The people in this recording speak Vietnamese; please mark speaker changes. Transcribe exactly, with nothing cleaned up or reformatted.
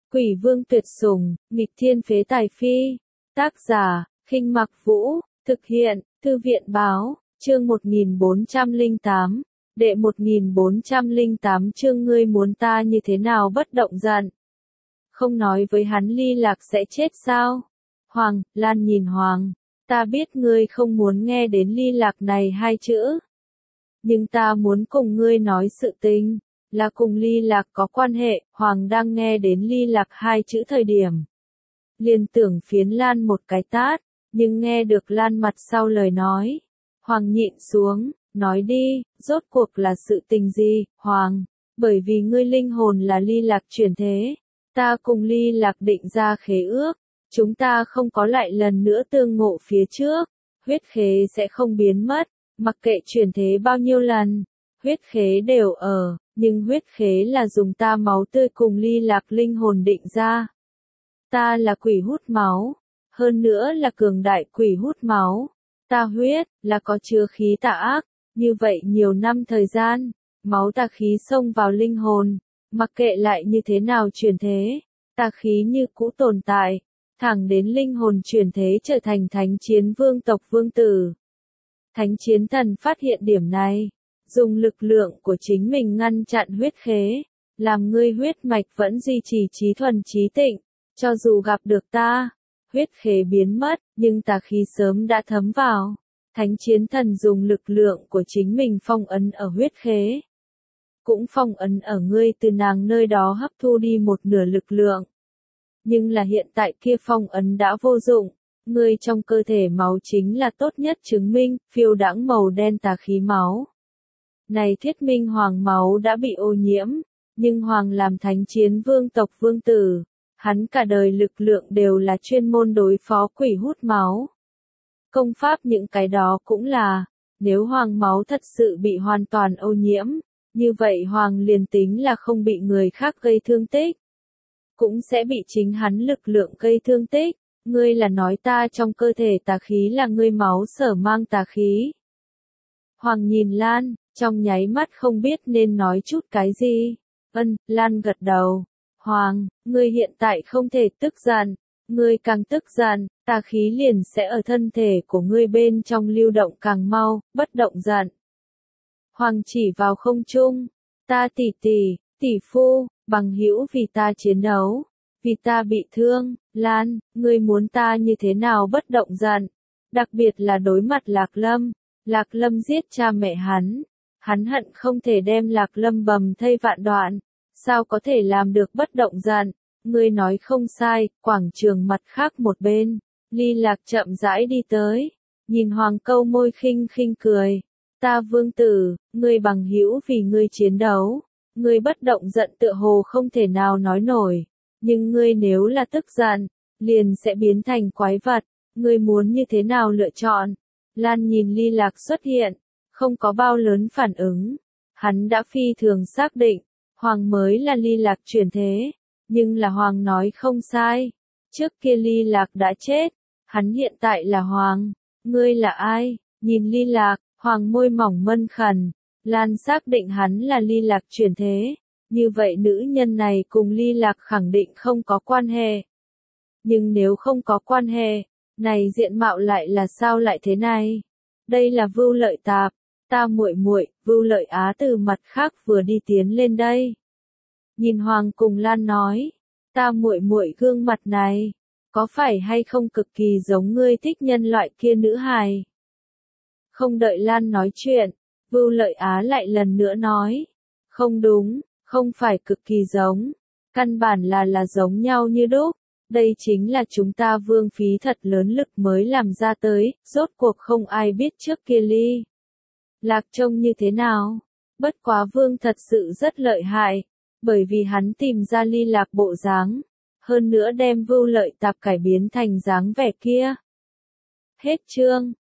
Speaker 1: Quỷ vương tuyệt sủng, nghịch thiên phế tài phi. Tác giả, Khinh Mặc Vũ, thực hiện, Thư viện báo, chương một nghìn bốn trăm lẻ tám, đệ một nghìn bốn trăm lẻ tám chương ngươi muốn ta như thế nào bất động giận. Không nói với hắn Ly Lạc sẽ chết sao? Hoàng, Lan nhìn Hoàng, ta biết ngươi không muốn nghe đến Ly Lạc này hai chữ. Nhưng ta muốn cùng ngươi nói sự tình, là cùng Ly Lạc có quan hệ. Hoàng đang nghe đến Ly Lạc hai chữ thời điểm, liền tưởng phiến Lan một cái tát, nhưng nghe được Lan mặt sau lời nói, Hoàng nhịn xuống, nói đi, rốt cuộc là sự tình gì, Hoàng? Bởi vì ngươi linh hồn là Ly Lạc chuyển thế, ta cùng Ly Lạc định ra khế ước, chúng ta không có lại lần nữa tương ngộ phía trước, huyết khế sẽ không biến mất, mặc kệ chuyển thế bao nhiêu lần, huyết khế đều ở, nhưng huyết khế là dùng ta máu tươi cùng Ly Lạc linh hồn định ra. Ta là quỷ hút máu, hơn nữa là cường đại quỷ hút máu, ta huyết, là có chứa khí tà ác, như vậy nhiều năm thời gian, máu tà khí xông vào linh hồn, mặc kệ lại như thế nào chuyển thế, tà khí như cũ tồn tại, thẳng đến linh hồn chuyển thế trở thành thánh chiến vương tộc vương tử. Thánh chiến thần phát hiện điểm này, dùng lực lượng của chính mình ngăn chặn huyết khế, làm ngươi huyết mạch vẫn duy trì trí thuần trí tịnh, cho dù gặp được ta, huyết khế biến mất, nhưng tà khí sớm đã thấm vào. Thánh chiến thần dùng lực lượng của chính mình phong ấn ở huyết khế, cũng phong ấn ở ngươi từ nàng nơi đó hấp thu đi một nửa lực lượng. Nhưng là hiện tại kia phong ấn đã vô dụng, ngươi trong cơ thể máu chính là tốt nhất chứng minh, phiêu đãng màu đen tà khí máu. Này thuyết minh Hoàng máu đã bị ô nhiễm, nhưng Hoàng làm thánh chiến vương tộc vương tử, hắn cả đời lực lượng đều là chuyên môn đối phó quỷ hút máu. Công pháp những cái đó cũng là, nếu Hoàng máu thật sự bị hoàn toàn ô nhiễm, như vậy Hoàng liền tính là không bị người khác gây thương tích, cũng sẽ bị chính hắn lực lượng gây thương tích. Ngươi là nói ta trong cơ thể tà khí là ngươi máu sở mang tà khí. Hoàng nhìn Lan, trong nháy mắt không biết nên nói chút cái gì. Ân, Lan gật đầu. Hoàng, ngươi hiện tại không thể tức giận, ngươi càng tức giận, tà khí liền sẽ ở thân thể của ngươi bên trong lưu động càng mau, bất động giận. Hoàng chỉ vào không trung, ta tỷ tỷ, tỷ phu, bằng hữu vì ta chiến đấu, vì ta bị thương, Lan, ngươi muốn ta như thế nào bất động giận, đặc biệt là đối mặt Lạc Lâm, Lạc Lâm giết cha mẹ hắn, hắn hận không thể đem Lạc Lâm bầm thây vạn đoạn, sao có thể làm được bất động giận, ngươi nói không sai. Quảng trường mặt khác một bên, Ly Lạc chậm rãi đi tới, nhìn Hoàng câu môi khinh khinh cười, ta vương tử, ngươi bằng hữu vì ngươi chiến đấu, ngươi bất động giận tựa hồ không thể nào nói nổi, nhưng ngươi nếu là tức giận, liền sẽ biến thành quái vật, ngươi muốn như thế nào lựa chọn? Lan nhìn Ly Lạc xuất hiện, không có bao lớn phản ứng, hắn đã phi thường xác định, Hoàng mới là Ly Lạc chuyển thế, nhưng là Hoàng nói không sai, trước kia Ly Lạc đã chết, hắn hiện tại là Hoàng, ngươi là ai? Nhìn Ly Lạc, Hoàng môi mỏng mân khẩn, Lan xác định hắn là Ly Lạc chuyển thế, như vậy nữ nhân này cùng Ly Lạc khẳng định không có quan hệ. Nhưng nếu không có quan hệ, này diện mạo lại là sao lại thế này? Đây là Vưu Lợi Tạp, ta muội muội. Vưu Lợi Á từ mặt khác vừa đi tiến lên đây. Nhìn Hoàng cùng Lan nói, ta muội muội gương mặt này, có phải hay không cực kỳ giống ngươi thích nhân loại kia nữ hài? Không đợi Lan nói chuyện, Vưu Lợi Á lại lần nữa nói, không đúng, không phải cực kỳ giống, căn bản là là giống nhau như đúc. Đây chính là chúng ta vương phí thật lớn lực mới làm ra tới, rốt cuộc không ai biết trước kia Ly Lạc trông như thế nào. Bất quá vương thật sự rất lợi hại, bởi vì hắn tìm ra Ly Lạc bộ dáng, hơn nữa đem Vưu Lợi Tạp cải biến thành dáng vẻ kia. Hết chương.